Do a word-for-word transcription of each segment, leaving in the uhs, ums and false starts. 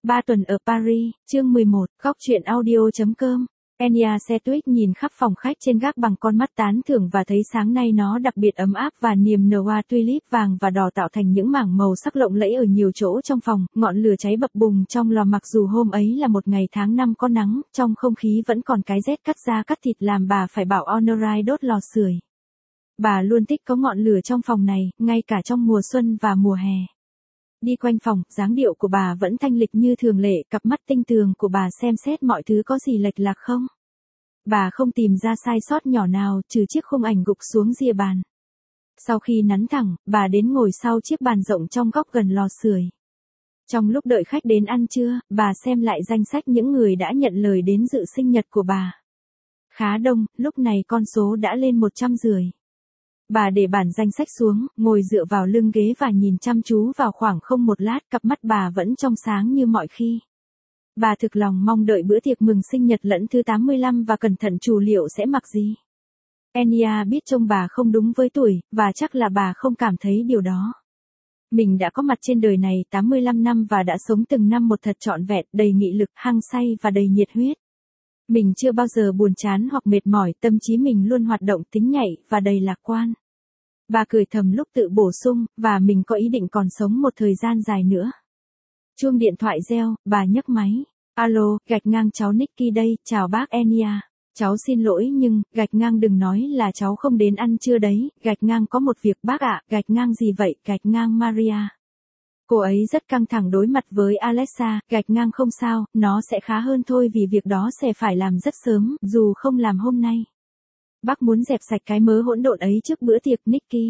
Ba tuần ở Paris, chương mười một, góc truyện audio.com. Enya Sedgwick nhìn khắp phòng khách trên gác bằng con mắt tán thưởng và thấy sáng nay nó đặc biệt ấm áp và niềm nở hoa tulip vàng và đỏ tạo thành những mảng màu sắc lộng lẫy ở nhiều chỗ trong phòng, ngọn lửa cháy bập bùng trong lò mặc dù hôm ấy là một ngày tháng năm có nắng, trong không khí vẫn còn cái rét cắt da cắt thịt làm bà phải bảo Honorine đốt lò sưởi. Bà luôn thích có ngọn lửa trong phòng này, ngay cả trong mùa xuân và mùa hè. Đi quanh phòng, dáng điệu của bà vẫn thanh lịch như thường lệ, cặp mắt tinh tường của bà xem xét mọi thứ có gì lệch lạc không. Bà không tìm ra sai sót nhỏ nào, trừ chiếc khung ảnh gục xuống rìa bàn. Sau khi nắn thẳng, bà đến ngồi sau chiếc bàn rộng trong góc gần lò sưởi. Trong lúc đợi khách đến ăn trưa, bà xem lại danh sách những người đã nhận lời đến dự sinh nhật của bà. Khá đông, lúc này con số đã lên một trăm rưỡi. Bà để bản danh sách xuống, ngồi dựa vào lưng ghế và nhìn chăm chú vào khoảng không một lát, cặp mắt bà vẫn trong sáng như mọi khi. Bà thực lòng mong đợi bữa tiệc mừng sinh nhật lẫn thứ tám mươi lăm và cẩn thận chủ liệu sẽ mặc gì. Enya biết trông bà không đúng với tuổi, và chắc là bà không cảm thấy điều đó. Mình đã có mặt trên đời này tám mươi lăm năm và đã sống từng năm một thật trọn vẹn, đầy nghị lực, hăng say và đầy nhiệt huyết. Mình chưa bao giờ buồn chán hoặc mệt mỏi, tâm trí mình luôn hoạt động tính nhạy và đầy lạc quan. Bà cười thầm lúc tự bổ sung, và mình có ý định còn sống một thời gian dài nữa. Chuông điện thoại reo, bà nhấc máy. Alo, gạch ngang cháu Nicky đây, chào bác Enya. Cháu xin lỗi nhưng, gạch ngang đừng nói là cháu không đến ăn trưa đấy, gạch ngang có một việc bác ạ, gạch ngang gì vậy, gạch ngang Maria. Cô ấy rất căng thẳng đối mặt với Alexa, gạch ngang không sao, nó sẽ khá hơn thôi vì việc đó sẽ phải làm rất sớm, dù không làm hôm nay. Bác muốn dẹp sạch cái mớ hỗn độn ấy trước bữa tiệc Nicky.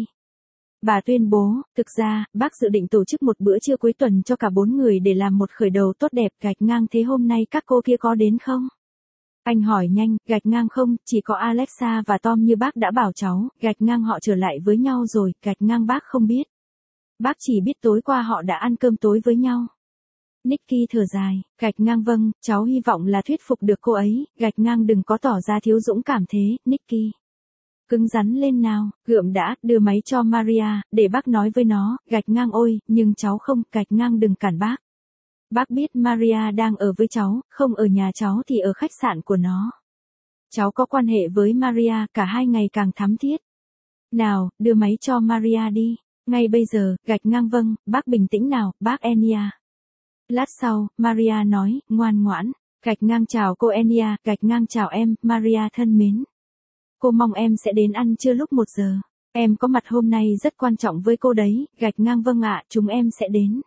Bà tuyên bố, thực ra, bác dự định tổ chức một bữa trưa cuối tuần cho cả bốn người để làm một khởi đầu tốt đẹp, gạch ngang thế hôm nay các cô kia có đến không? Anh hỏi nhanh, gạch ngang không, chỉ có Alexa và Tom như bác đã bảo cháu, gạch ngang họ trở lại với nhau rồi, gạch ngang bác không biết. Bác chỉ biết tối qua họ đã ăn cơm tối với nhau. Nicky thở dài, gạch ngang vâng, cháu hy vọng là thuyết phục được cô ấy, gạch ngang đừng có tỏ ra thiếu dũng cảm thế, Nicky. Cứng rắn lên nào, gượm đã, đưa máy cho Maria, để bác nói với nó, gạch ngang ôi, nhưng cháu không, gạch ngang đừng cản bác. Bác biết Maria đang ở với cháu, không ở nhà cháu thì ở khách sạn của nó. Cháu có quan hệ với Maria, cả hai ngày càng thắm thiết. Nào, đưa máy cho Maria đi. Ngay bây giờ, gạch ngang vâng, bác bình tĩnh nào, bác Enya. Lát sau, Maria nói, ngoan ngoãn, gạch ngang chào cô Enya, gạch ngang chào em, Maria thân mến. Cô mong em sẽ đến ăn trưa lúc một giờ. Em có mặt hôm nay rất quan trọng với cô đấy, gạch ngang vâng ạ, chúng em sẽ đến.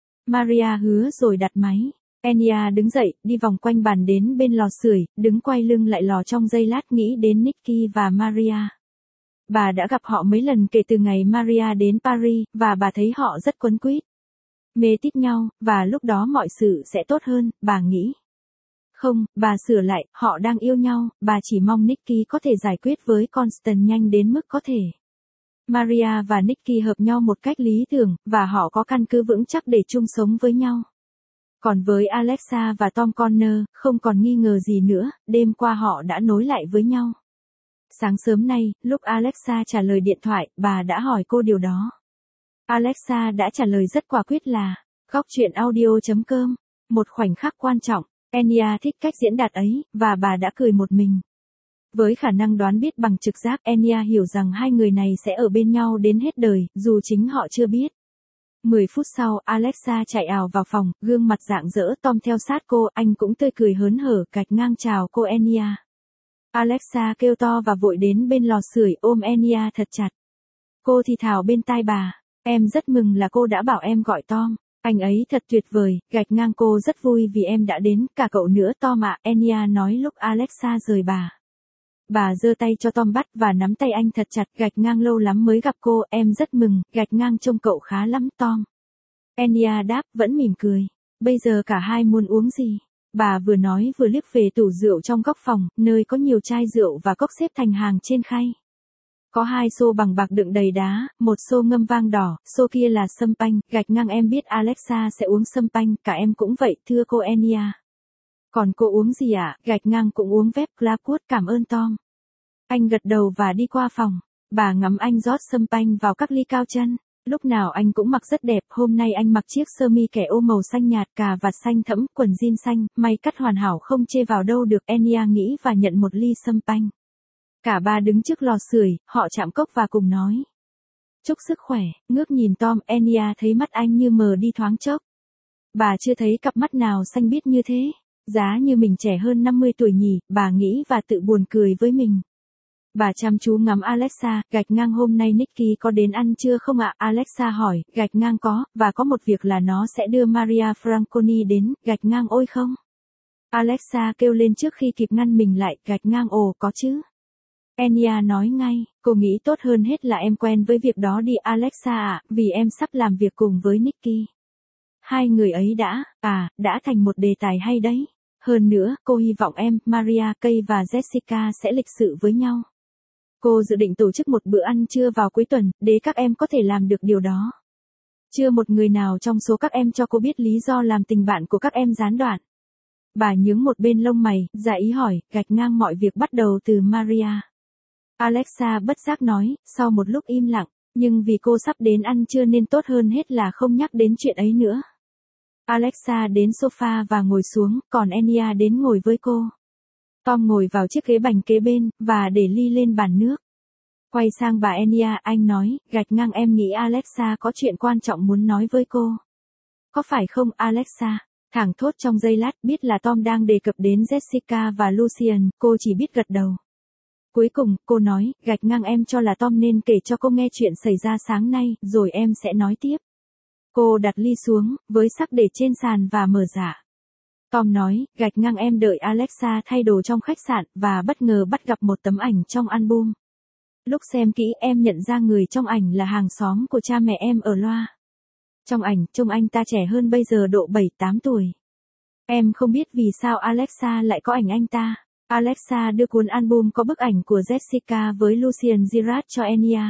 Maria hứa rồi đặt máy. Enya đứng dậy, đi vòng quanh bàn đến bên lò sưởi, đứng quay lưng lại lò trong giây lát nghĩ đến Nicky và Maria. Bà đã gặp họ mấy lần kể từ ngày Maria đến Paris, và bà thấy họ rất quấn quýt. Mê tít nhau, và lúc đó mọi sự sẽ tốt hơn, bà nghĩ. Không, bà sửa lại, họ đang yêu nhau, bà chỉ mong Nicky có thể giải quyết với Constance nhanh đến mức có thể. Maria và Nicky hợp nhau một cách lý tưởng, và họ có căn cứ vững chắc để chung sống với nhau. Còn với Alexa và Tom Connor, không còn nghi ngờ gì nữa, đêm qua họ đã nối lại với nhau. Sáng sớm nay, lúc Alexa trả lời điện thoại, bà đã hỏi cô điều đó. Alexa đã trả lời rất quả quyết là, góc truyện audio.com, một khoảnh khắc quan trọng. Enya thích cách diễn đạt ấy, và bà đã cười một mình. Với khả năng đoán biết bằng trực giác, Enya hiểu rằng hai người này sẽ ở bên nhau đến hết đời, dù chính họ chưa biết. Mười phút sau, Alexa chạy ào vào phòng, gương mặt rạng rỡ, Tom theo sát cô, anh cũng tươi cười hớn hở, gạch ngang chào cô Enya. Alexa kêu to và vội đến bên lò sưởi ôm Enya thật chặt. Cô thì thào bên tai bà, em rất mừng là cô đã bảo em gọi Tom. Anh ấy thật tuyệt vời, gạch ngang cô rất vui vì em đã đến, cả cậu nữa Tom ạ, Enya nói lúc Alexa rời bà. Bà giơ tay cho Tom bắt và nắm tay anh thật chặt, gạch ngang lâu lắm mới gặp cô, em rất mừng, gạch ngang trông cậu khá lắm Tom. Enya đáp, vẫn mỉm cười. Bây giờ cả hai muốn uống gì? Bà vừa nói vừa liếc về tủ rượu trong góc phòng, nơi có nhiều chai rượu và cốc xếp thành hàng trên khay. Có hai xô bằng bạc đựng đầy đá, một xô ngâm vang đỏ, xô kia là sâm panh, gạch ngang em biết Alexa sẽ uống sâm panh, cả em cũng vậy, thưa cô Enya. Còn cô uống gì ạ? À? Gạch ngang cũng uống vép Clapwood, cảm ơn Tom. Anh gật đầu và đi qua phòng. Bà ngắm anh rót sâm panh vào các ly cao chân. Lúc nào anh cũng mặc rất đẹp, hôm nay anh mặc chiếc sơ mi kẻ ô màu xanh nhạt, cà vạt xanh thẫm, quần jean xanh, may cắt hoàn hảo không chê vào đâu được. Enya nghĩ và nhận một ly sâm panh. Cả ba đứng trước lò sưởi, họ chạm cốc và cùng nói. Chúc sức khỏe, ngước nhìn Tom, Enya thấy mắt anh như mờ đi thoáng chốc. Bà chưa thấy cặp mắt nào xanh biếc như thế. Giá như mình trẻ hơn năm mươi tuổi nhỉ, bà nghĩ và tự buồn cười với mình. Bà chăm chú ngắm Alexa, gạch ngang hôm nay Nicky có đến ăn trưa không ạ? Alexa hỏi, gạch ngang có, và có một việc là nó sẽ đưa Maria Franconi đến, gạch ngang ôi không? Alexa kêu lên trước khi kịp ngăn mình lại, gạch ngang ồ có chứ. Enya nói ngay, cô nghĩ tốt hơn hết là em quen với việc đó đi Alexa ạ, vì em sắp làm việc cùng với Nicky. Hai người ấy đã, à, đã thành một đề tài hay đấy. Hơn nữa, cô hy vọng em, Maria, Kay và Jessica sẽ lịch sự với nhau. Cô dự định tổ chức một bữa ăn trưa vào cuối tuần, để các em có thể làm được điều đó. Chưa một người nào trong số các em cho cô biết lý do làm tình bạn của các em gián đoạn. Bà nhướng một bên lông mày, dạ ý hỏi, gạch ngang mọi việc bắt đầu từ Maria. Alexa bất giác nói, sau một lúc im lặng, nhưng vì cô sắp đến ăn trưa nên tốt hơn hết là không nhắc đến chuyện ấy nữa. Alexa đến sofa và ngồi xuống, còn Enya đến ngồi với cô. Tom ngồi vào chiếc ghế bành kế bên, và để ly lên bàn nước. Quay sang bà Enya, anh nói, gạch ngang em nghĩ Alexa có chuyện quan trọng muốn nói với cô. Có phải không Alexa? Thảng thốt trong giây lát, biết là Tom đang đề cập đến Jessica và Lucian, cô chỉ biết gật đầu. Cuối cùng, cô nói, gạch ngang em cho là Tom nên kể cho cô nghe chuyện xảy ra sáng nay, rồi em sẽ nói tiếp. Cô đặt ly xuống, với sắc để trên sàn và mở dạ. Tom nói, gạch ngang em đợi Alexa thay đồ trong khách sạn, và bất ngờ bắt gặp một tấm ảnh trong album. Lúc xem kỹ em nhận ra người trong ảnh là hàng xóm của cha mẹ em ở loa. Trong ảnh, trông anh ta trẻ hơn bây giờ độ bảy tám tuổi. Em không biết vì sao Alexa lại có ảnh anh ta. Alexa đưa cuốn album có bức ảnh của Jessica với Lucian Girard cho Enya.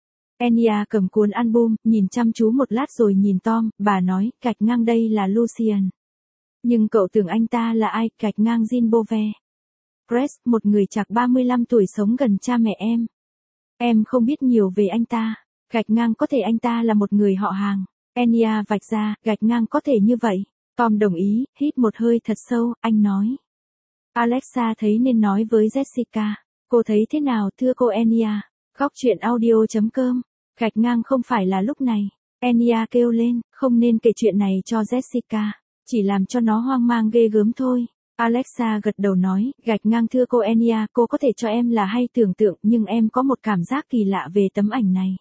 Enya cầm cuốn album, nhìn chăm chú một lát rồi nhìn Tom, bà nói, gạch ngang đây là Lucian. Nhưng cậu tưởng anh ta là ai, gạch ngang Jean Beauvais. Press, một người chạc ba mươi lăm tuổi sống gần cha mẹ em. Em không biết nhiều về anh ta. Gạch ngang có thể anh ta là một người họ hàng. Enya vạch ra, gạch ngang có thể như vậy. Tom đồng ý, hít một hơi thật sâu, anh nói. Alexa thấy nên nói với Jessica. Cô thấy thế nào thưa cô Enya? Góc chuyện audio chấm com. Gạch ngang không phải là lúc này. Enya kêu lên, không nên kể chuyện này cho Jessica. Chỉ làm cho nó hoang mang ghê gớm thôi. Alexa gật đầu nói, gạch ngang thưa cô Enya, cô có thể cho em là hay tưởng tượng, nhưng em có một cảm giác kỳ lạ về tấm ảnh này.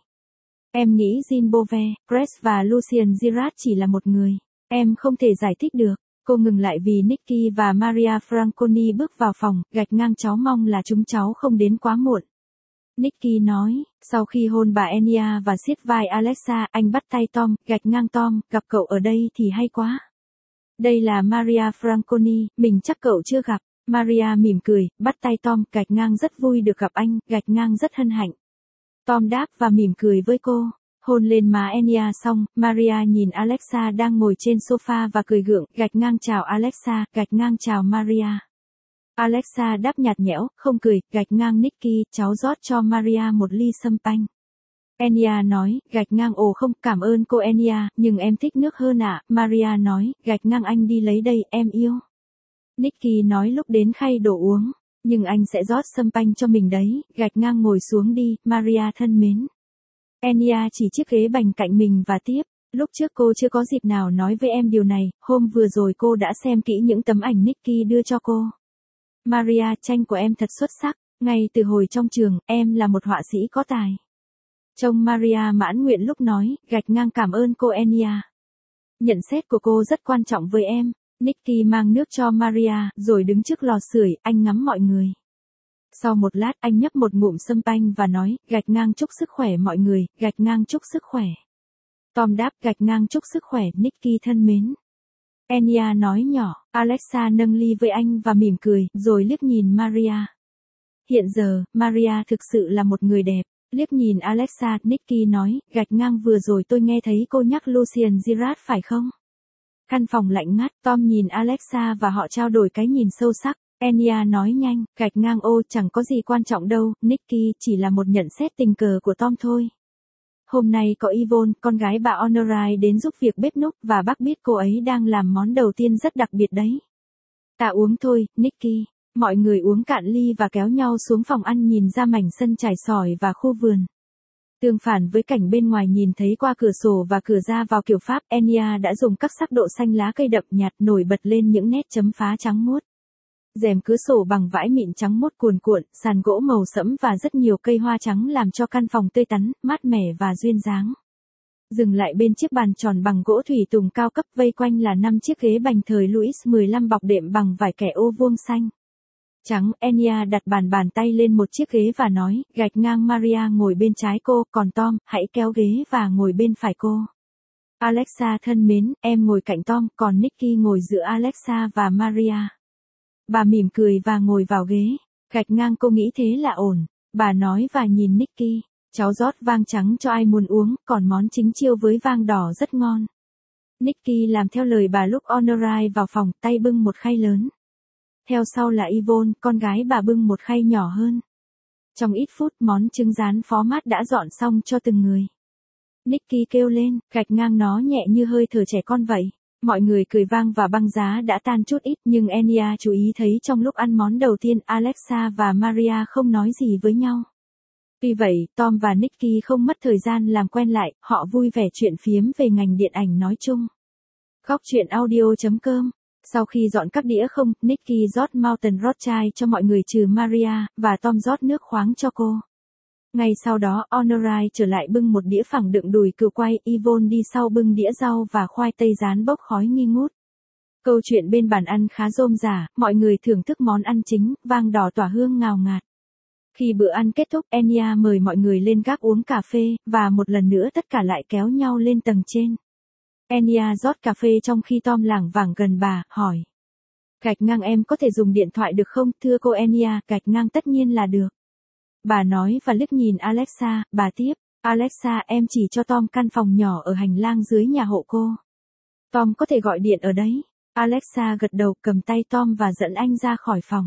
Em nghĩ Jean Beauvais, Press và Lucian Girard chỉ là một người. Em không thể giải thích được. Cô ngừng lại vì Nicky và Maria Franconi bước vào phòng, gạch ngang cháu mong là chúng cháu không đến quá muộn. Nicky nói, sau khi hôn bà Enya và siết vai Alexa, anh bắt tay Tom, gạch ngang Tom, gặp cậu ở đây thì hay quá. Đây là Maria Franconi, mình chắc cậu chưa gặp. Maria mỉm cười, bắt tay Tom, gạch ngang rất vui được gặp anh, gạch ngang rất hân hạnh. Tom đáp và mỉm cười với cô. Hôn lên má Enya xong, Maria nhìn Alexa đang ngồi trên sofa và cười gượng, gạch ngang chào Alexa, gạch ngang chào Maria. Alexa đáp nhạt nhẽo, không cười, gạch ngang Nicky, cháu rót cho Maria một ly sâm panh. Enya nói, gạch ngang ồ không, cảm ơn cô Enya, nhưng em thích nước hơn ạ. À. Maria nói, gạch ngang anh đi lấy đây, em yêu. Nicky nói lúc đến khay đồ uống, nhưng anh sẽ rót sâm panh cho mình đấy, gạch ngang ngồi xuống đi, Maria thân mến. Enya chỉ chiếc ghế bành cạnh mình và tiếp, lúc trước cô chưa có dịp nào nói với em điều này, hôm vừa rồi cô đã xem kỹ những tấm ảnh Nicky đưa cho cô. Maria, tranh của em thật xuất sắc, ngay từ hồi trong trường, em là một họa sĩ có tài. Trông Maria mãn nguyện lúc nói, gạch ngang cảm ơn cô Enya. Nhận xét của cô rất quan trọng với em. Nicky mang nước cho Maria, rồi đứng trước lò sưởi, anh ngắm mọi người. Sau một lát, anh nhấp một ngụm sâm panh và nói, gạch ngang chúc sức khỏe mọi người, gạch ngang chúc sức khỏe. Tom đáp, gạch ngang chúc sức khỏe, Nicky thân mến. Enya nói nhỏ, Alexa nâng ly với anh và mỉm cười, rồi liếc nhìn Maria. Hiện giờ, Maria thực sự là một người đẹp. Liếc nhìn Alexa, Nicky nói, gạch ngang vừa rồi tôi nghe thấy cô nhắc Lucian Girard phải không? Căn phòng lạnh ngắt, Tom nhìn Alexa và họ trao đổi cái nhìn sâu sắc. Enya nói nhanh, gạch ngang ô chẳng có gì quan trọng đâu, Nicky chỉ là một nhận xét tình cờ của Tom thôi. hôm nay có Yvonne, con gái bà Honorine đến giúp việc bếp núc và bác biết cô ấy đang làm món đầu tiên rất đặc biệt đấy. Ta uống thôi, Nicky. Mọi người uống cạn ly và kéo nhau xuống phòng ăn nhìn ra mảnh sân trải sỏi và khu vườn. Tương phản với cảnh bên ngoài nhìn thấy qua cửa sổ và cửa ra vào kiểu Pháp, Enya đã dùng các sắc độ xanh lá cây đậm nhạt nổi bật lên những nét chấm phá trắng muốt. Rèm cửa sổ bằng vải mịn trắng muốt cuồn cuộn, sàn gỗ màu sẫm và rất nhiều cây hoa trắng làm cho căn phòng tươi tắn, mát mẻ và duyên dáng. Dừng lại bên chiếc bàn tròn bằng gỗ thủy tùng cao cấp, vây quanh là năm chiếc ghế bành thời Louis mười lăm bọc đệm bằng vải kẻ ô vuông xanh trắng. Enya đặt bàn bàn tay lên một chiếc ghế và nói, gạch ngang Maria ngồi bên trái cô, còn Tom, hãy kéo ghế và ngồi bên phải cô. Alexa thân mến, em ngồi cạnh Tom, còn Nicky ngồi giữa Alexa và Maria. Bà mỉm cười và ngồi vào ghế. Gạch ngang cô nghĩ thế là ổn. Bà nói và nhìn Nicky. Cháu rót vang trắng cho ai muốn uống, còn món chính chiêu với vang đỏ rất ngon. Nicky làm theo lời bà lúc Honorine vào phòng, tay bưng một khay lớn. Theo sau là Yvonne, con gái bà bưng một khay nhỏ hơn. Trong ít phút, món trứng rán phó mát đã dọn xong cho từng người. Nicky kêu lên, gạch ngang nó nhẹ như hơi thở trẻ con vậy. Mọi người cười vang và băng giá đã tan chút ít, nhưng Enya chú ý thấy trong lúc ăn món đầu tiên Alexa và Maria không nói gì với nhau. Tuy vậy, Tom và Nicky không mất thời gian làm quen lại, họ vui vẻ chuyện phiếm về ngành điện ảnh nói chung. Góc truyện audio chấm com. Sau khi dọn các đĩa không, Nicky rót Mountain Rothschild cho mọi người trừ Maria, và Tom rót nước khoáng cho cô. Ngay sau đó, Honorine trở lại bưng một đĩa phẳng đựng đùi cừu quay, Yvonne đi sau bưng đĩa rau và khoai tây rán bốc khói nghi ngút. Câu chuyện bên bàn ăn khá rôm rả, mọi người thưởng thức món ăn chính, vang đỏ tỏa hương ngào ngạt. Khi bữa ăn kết thúc, Enya mời mọi người lên gác uống cà phê, và một lần nữa tất cả lại kéo nhau lên tầng trên. Enya rót cà phê trong khi Tom lảng vảng gần bà, hỏi. Gạch ngang em có thể dùng điện thoại được không, thưa cô Enya? Gạch ngang tất nhiên là được. Bà nói và liếc nhìn Alexa, bà tiếp. Alexa, em chỉ cho Tom căn phòng nhỏ ở hành lang dưới nhà hộ cô. Tom có thể gọi điện ở đấy. Alexa gật đầu, cầm tay Tom và dẫn anh ra khỏi phòng.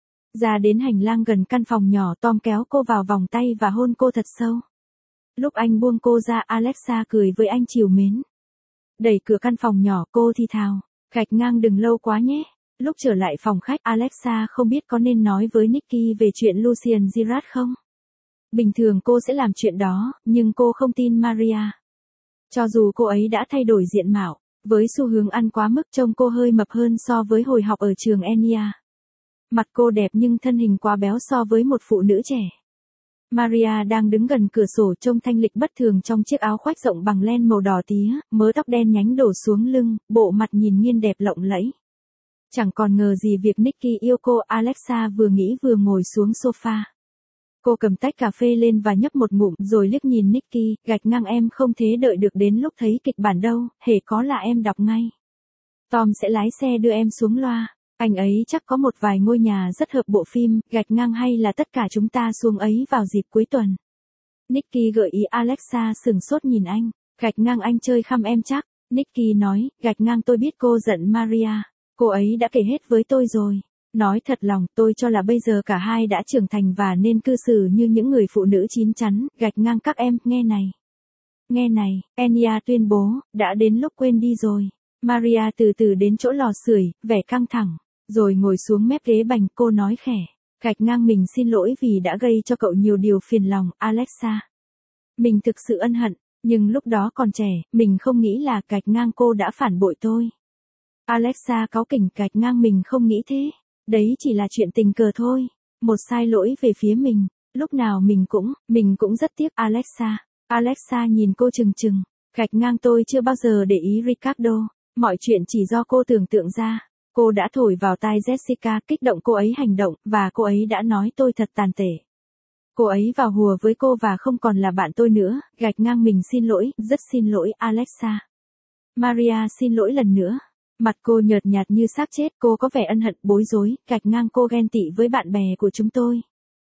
Ra đến hành lang gần căn phòng nhỏ, Tom kéo cô vào vòng tay và hôn cô thật sâu. Lúc anh buông cô ra, Alexa cười với anh trìu mến. Đẩy cửa căn phòng nhỏ, cô thì thào. Gạch ngang đừng lâu quá nhé. Lúc trở lại phòng khách, Alexa không biết có nên nói với Nicky về chuyện Lucien Girard không? Bình thường cô sẽ làm chuyện đó, nhưng cô không tin Maria. Cho dù cô ấy đã thay đổi diện mạo, với xu hướng ăn quá mức trông cô hơi mập hơn so với hồi học ở trường Enya. Mặt cô đẹp nhưng thân hình quá béo so với một phụ nữ trẻ. Maria đang đứng gần cửa sổ trông thanh lịch bất thường trong chiếc áo khoác rộng bằng len màu đỏ tía, mớ tóc đen nhánh đổ xuống lưng, bộ mặt nhìn nghiên đẹp lộng lẫy. Chẳng còn ngờ gì việc Nicky yêu cô, Alexa vừa nghĩ vừa ngồi xuống sofa. Cô cầm tách cà phê lên và nhấp một ngụm rồi liếc nhìn Nicky, gạch ngang em không thế đợi được đến lúc thấy kịch bản đâu, hễ có là em đọc ngay. Tom sẽ lái xe đưa em xuống loa, anh ấy chắc có một vài ngôi nhà rất hợp bộ phim, gạch ngang hay là tất cả chúng ta xuống ấy vào dịp cuối tuần. Nicky gợi ý. Alexa sửng sốt nhìn anh, gạch ngang anh chơi khăm em chắc. Nicky nói, gạch ngang tôi biết cô giận Maria, cô ấy đã kể hết với tôi rồi. Nói thật lòng, tôi cho là bây giờ cả hai đã trưởng thành và nên cư xử như những người phụ nữ chín chắn, gạch ngang các em, nghe này. Nghe này, Enya tuyên bố, đã đến lúc quên đi rồi. Maria từ từ đến chỗ lò sưởi, vẻ căng thẳng, rồi ngồi xuống mép ghế bành, cô nói khẽ. Gạch ngang mình xin lỗi vì đã gây cho cậu nhiều điều phiền lòng, Alexa. Mình thực sự ân hận, nhưng lúc đó còn trẻ, mình không nghĩ là gạch ngang cô đã phản bội tôi. Alexa cáu kỉnh, gạch ngang mình không nghĩ thế. Đấy chỉ là chuyện tình cờ thôi. Một sai lỗi về phía mình. Lúc nào mình cũng, mình cũng rất tiếc. Alexa. Alexa nhìn cô chừng chừng. Gạch ngang tôi chưa bao giờ để ý Ricardo. Mọi chuyện chỉ do cô tưởng tượng ra. Cô đã thổi vào tai Jessica, kích động cô ấy hành động, và cô ấy đã nói tôi thật tàn tệ. Cô ấy vào hùa với cô và không còn là bạn tôi nữa. Gạch ngang mình xin lỗi, rất xin lỗi, Alexa. Maria xin lỗi lần nữa. Mặt cô nhợt nhạt như xác chết, cô có vẻ ân hận, bối rối, gạch ngang cô ghen tị với bạn bè của chúng tôi.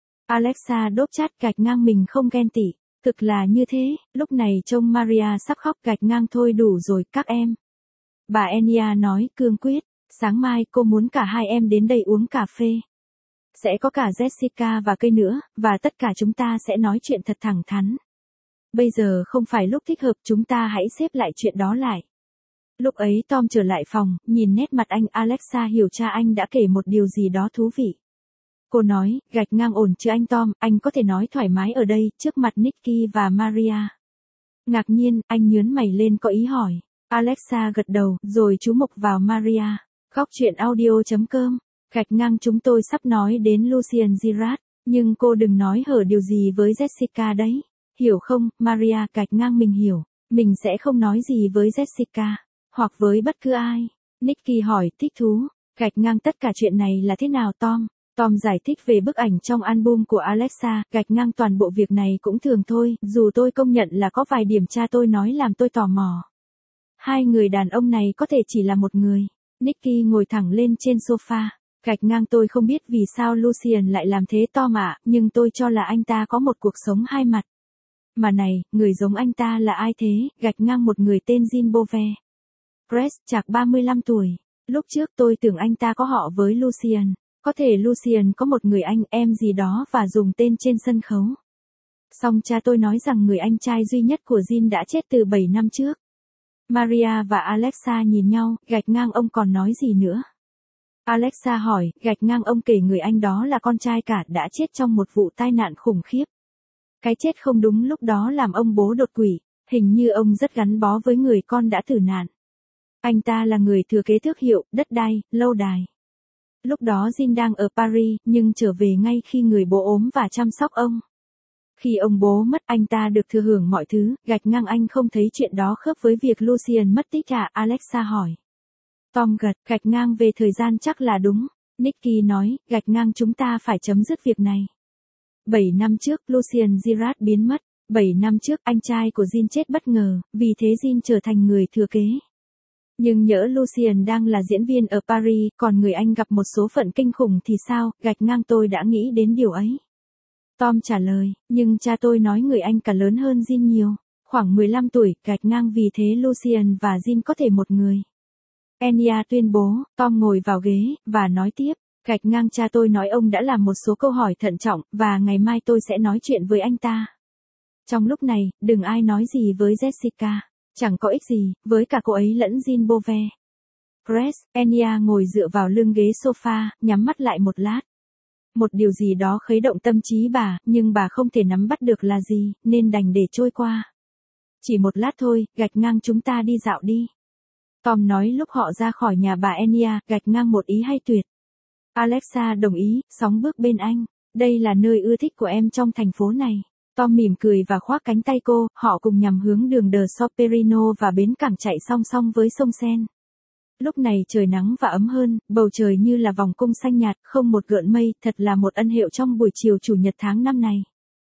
Alexa đốp chát, gạch ngang mình không ghen tị. Thực là như thế, lúc này trông Maria sắp khóc, gạch ngang thôi đủ rồi, các em. Bà Enya nói, cương quyết, sáng mai cô muốn cả hai em đến đây uống cà phê. Sẽ có cả Jessica và cây nữa, và tất cả chúng ta sẽ nói chuyện thật thẳng thắn. Bây giờ không phải lúc thích hợp, chúng ta hãy xếp lại chuyện đó lại. Lúc ấy Tom trở lại phòng, nhìn nét mặt anh, Alexa hiểu cha anh đã kể một điều gì đó thú vị. Cô nói, gạch ngang ổn chứ anh Tom, anh có thể nói thoải mái ở đây, trước mặt Nicky và Maria. Ngạc nhiên, anh nhướng mày lên có ý hỏi. Alexa gật đầu, rồi chú mục vào Maria. Góc chuyện audio chấm com. Gạch ngang chúng tôi sắp nói đến Lucien Girard, nhưng cô đừng nói hở điều gì với Jessica đấy. Hiểu không, Maria, gạch ngang mình hiểu. Mình sẽ không nói gì với Jessica, hoặc với bất cứ ai. Nicky hỏi, thích thú. Gạch ngang tất cả chuyện này là thế nào Tom? Tom giải thích về bức ảnh trong album của Alexa, gạch ngang toàn bộ việc này cũng thường thôi, dù tôi công nhận là có vài điểm cha tôi nói làm tôi tò mò. Hai người đàn ông này có thể chỉ là một người. Nicky ngồi thẳng lên trên sofa. Gạch ngang tôi không biết vì sao Lucien lại làm thế Tom ạ, nhưng tôi cho là anh ta có một cuộc sống hai mặt. Mà này, người giống anh ta là ai thế? Gạch ngang một người tên Jean Beauvais. Press, chạc ba mươi lăm tuổi. Lúc trước tôi tưởng anh ta có họ với Lucien. Có thể Lucien có một người anh em gì đó và dùng tên trên sân khấu. Song cha tôi nói rằng người anh trai duy nhất của Jean đã chết từ bảy năm trước. Maria và Alexa nhìn nhau, gạch ngang ông còn nói gì nữa? Alexa hỏi, gạch ngang ông kể người anh đó là con trai cả đã chết trong một vụ tai nạn khủng khiếp. Cái chết không đúng lúc đó làm ông bố đột quỵ, hình như ông rất gắn bó với người con đã tử nạn. Anh ta là người thừa kế thương hiệu, đất đai, lâu đài. Lúc đó Jean đang ở Paris, nhưng trở về ngay khi người bố ốm và chăm sóc ông. Khi ông bố mất, anh ta được thừa hưởng mọi thứ, gạch ngang anh không thấy chuyện đó khớp với việc Lucien mất tích à? Alexa hỏi. Tom gật, gạch ngang về thời gian chắc là đúng. Nicky nói, gạch ngang chúng ta phải chấm dứt việc này. bảy năm trước, Lucien Girard biến mất. bảy năm trước, anh trai của Jean chết bất ngờ, vì thế Jean trở thành người thừa kế. Nhưng nhỡ Lucien đang là diễn viên ở Paris, còn người anh gặp một số phận kinh khủng thì sao? Gạch ngang tôi đã nghĩ đến điều ấy. Tom trả lời, nhưng cha tôi nói người anh cả lớn hơn Jean nhiều, khoảng mười lăm tuổi, gạch ngang vì thế Lucien và Jean có thể một người. Enya tuyên bố. Tom ngồi vào ghế, và nói tiếp, gạch ngang cha tôi nói ông đã làm một số câu hỏi thận trọng, và ngày mai tôi sẽ nói chuyện với anh ta. Trong lúc này, đừng ai nói gì với Jessica. Chẳng có ích gì, với cả cô ấy lẫn Jean Beauvais. Press, Enya ngồi dựa vào lưng ghế sofa, nhắm mắt lại một lát. Một điều gì đó khuấy động tâm trí bà, nhưng bà không thể nắm bắt được là gì, nên đành để trôi qua. Chỉ một lát thôi, gạch ngang chúng ta đi dạo đi. Tom nói lúc họ ra khỏi nhà bà Enya, gạch ngang một ý hay tuyệt. Alexa đồng ý, sóng bước bên anh. Đây là nơi ưa thích của em trong thành phố này. Tom mỉm cười và khoác cánh tay cô, họ cùng nhằm hướng đường de Soperino và bến cảng chạy song song với sông Sen. Lúc này trời nắng và ấm hơn, bầu trời như là vòng cung xanh nhạt, không một gợn mây, thật là một ân hiệu trong buổi chiều chủ nhật tháng năm này.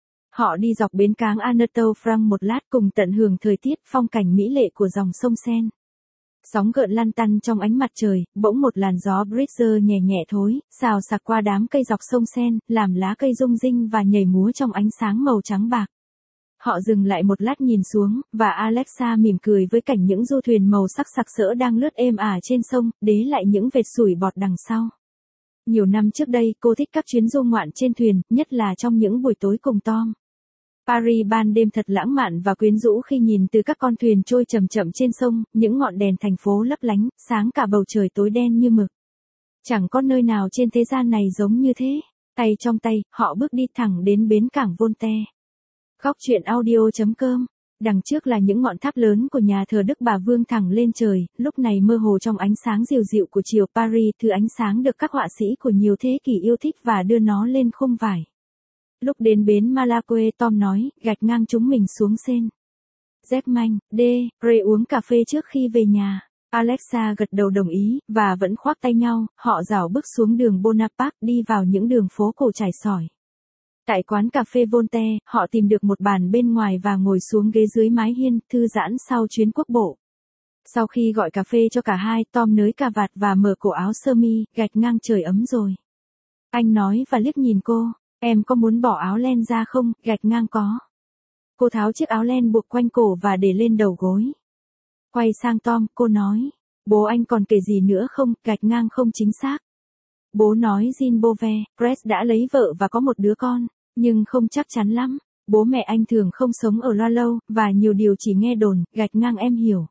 Họ đi dọc bến cảng Anatole France một lát cùng tận hưởng thời tiết, phong cảnh mỹ lệ của dòng sông Sen. Sóng gợn lăn tăn trong ánh mặt trời, bỗng một làn gió breezer nhẹ nhẹ thối, xào xạc qua đám cây dọc sông Sen, làm lá cây rung rinh và nhảy múa trong ánh sáng màu trắng bạc. Họ dừng lại một lát nhìn xuống, và Alexa mỉm cười với cảnh những du thuyền màu sắc sặc sỡ đang lướt êm ả trên sông, đế lại những vệt sủi bọt đằng sau. Nhiều năm trước đây, cô thích các chuyến du ngoạn trên thuyền, nhất là trong những buổi tối cùng Tom. Paris ban đêm thật lãng mạn và quyến rũ khi nhìn từ các con thuyền trôi chậm chậm trên sông, những ngọn đèn thành phố lấp lánh, sáng cả bầu trời tối đen như mực. Chẳng có nơi nào trên thế gian này giống như thế. Tay trong tay, họ bước đi thẳng đến bến cảng Voltaire. Góc chuyện audio chấm com. Đằng trước là những ngọn tháp lớn của nhà thờ Đức Bà vươn thẳng lên trời, lúc này mơ hồ trong ánh sáng dịu dịu của chiều Paris, thứ ánh sáng được các họa sĩ của nhiều thế kỷ yêu thích và đưa nó lên khung vải. Lúc đến bến Malaque, Tom nói, gạch ngang chúng mình xuống Sen. Germain, de, Ray uống cà phê trước khi về nhà. Alexa gật đầu đồng ý, và vẫn khoác tay nhau, họ rảo bước xuống đường Bonaparte đi vào những đường phố cổ trải sỏi. Tại quán cà phê Voltaire, họ tìm được một bàn bên ngoài và ngồi xuống ghế dưới mái hiên, thư giãn sau chuyến quốc bộ. Sau khi gọi cà phê cho cả hai, Tom nới cà vạt và mở cổ áo sơ mi, gạch ngang trời ấm rồi. Anh nói và liếc nhìn cô, em có muốn bỏ áo len ra không? Gạch ngang có. Cô tháo chiếc áo len buộc quanh cổ và để lên đầu gối. Quay sang Tom, cô nói, bố anh còn kể gì nữa không? Gạch ngang không chính xác. Bố nói Jean Beauvais, Press đã lấy vợ và có một đứa con, nhưng không chắc chắn lắm. Bố mẹ anh thường không sống ở loa lâu, và nhiều điều chỉ nghe đồn, gạch ngang em hiểu.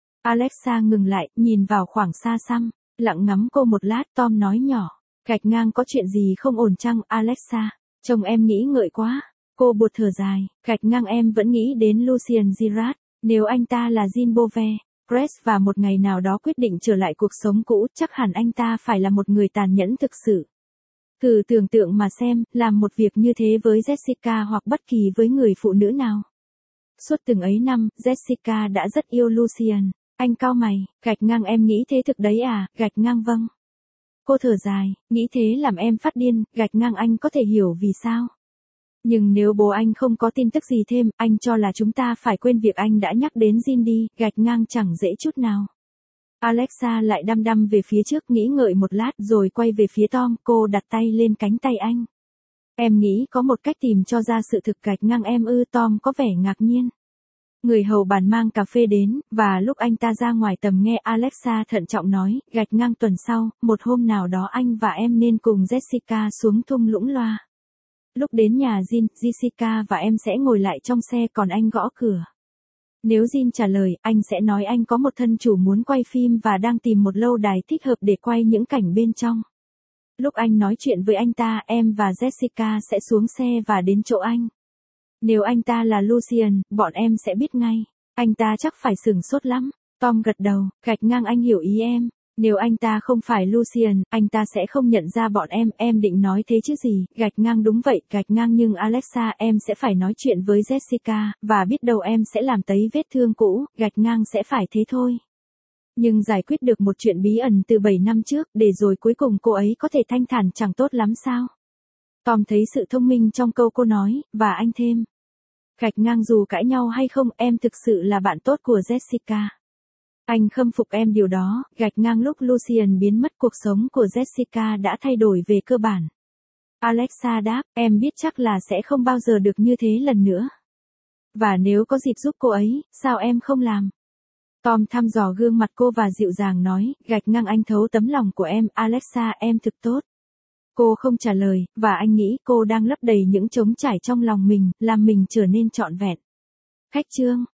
Alexa ngừng lại, nhìn vào khoảng xa xăm, lặng ngắm cô một lát. Tom nói nhỏ, gạch ngang có chuyện gì không ổn chăng Alexa? Chồng em nghĩ ngợi quá. Cô buột thở dài, gạch ngang em vẫn nghĩ đến Lucien Girard. Nếu anh ta là Jean Beauvais, Press và một ngày nào đó quyết định trở lại cuộc sống cũ, chắc hẳn anh ta phải là một người tàn nhẫn thực sự. Thử tưởng tượng mà xem, làm một việc như thế với Jessica hoặc bất kỳ với người phụ nữ nào. Suốt từng ấy năm, Jessica đã rất yêu Lucien. Anh cau mày, gạch ngang em nghĩ thế thực đấy à, gạch ngang vâng. Cô thở dài, nghĩ thế làm em phát điên, gạch ngang anh có thể hiểu vì sao. Nhưng nếu bố anh không có tin tức gì thêm, anh cho là chúng ta phải quên việc anh đã nhắc đến Jean đi, gạch ngang chẳng dễ chút nào. Alexa lại đăm đăm về phía trước, nghĩ ngợi một lát rồi quay về phía Tom. Cô đặt tay lên cánh tay anh. Em nghĩ có một cách tìm cho ra sự thực, gạch ngang em ư? Tom có vẻ ngạc nhiên. Người hầu bàn mang cà phê đến, và lúc anh ta ra ngoài tầm nghe, Alexa thận trọng nói, gạch ngang tuần sau, một hôm nào đó anh và em nên cùng Jessica xuống thung lũng loa. Lúc đến nhà Jean, Jessica và em sẽ ngồi lại trong xe, còn anh gõ cửa. Nếu Jean trả lời, anh sẽ nói anh có một thân chủ muốn quay phim và đang tìm một lâu đài thích hợp để quay những cảnh bên trong. Lúc anh nói chuyện với anh ta, em và Jessica sẽ xuống xe và đến chỗ anh. Nếu anh ta là Lucien, bọn em sẽ biết ngay. Anh ta chắc phải sửng sốt lắm. Tom gật đầu, gạch ngang anh hiểu ý em. Nếu anh ta không phải Lucien, anh ta sẽ không nhận ra bọn em. Em định nói thế chứ gì, gạch ngang đúng vậy, gạch ngang nhưng Alexa em sẽ phải nói chuyện với Jessica, và biết đâu em sẽ làm tấy vết thương cũ, gạch ngang sẽ phải thế thôi. Nhưng giải quyết được một chuyện bí ẩn từ bảy năm trước, để rồi cuối cùng cô ấy có thể thanh thản chẳng tốt lắm sao? Tom thấy sự thông minh trong câu cô nói, và anh thêm. Gạch ngang dù cãi nhau hay không, em thực sự là bạn tốt của Jessica. Anh khâm phục em điều đó, gạch ngang lúc Lucien biến mất, cuộc sống của Jessica đã thay đổi về cơ bản. Alexa đáp, em biết chắc là sẽ không bao giờ được như thế lần nữa. Và nếu có dịp giúp cô ấy, sao em không làm? Tom thăm dò gương mặt cô và dịu dàng nói, gạch ngang anh thấu tấm lòng của em, Alexa em thực tốt. Cô không trả lời, và anh nghĩ cô đang lấp đầy những trống trải trong lòng mình, làm mình trở nên trọn vẹn. Khách chương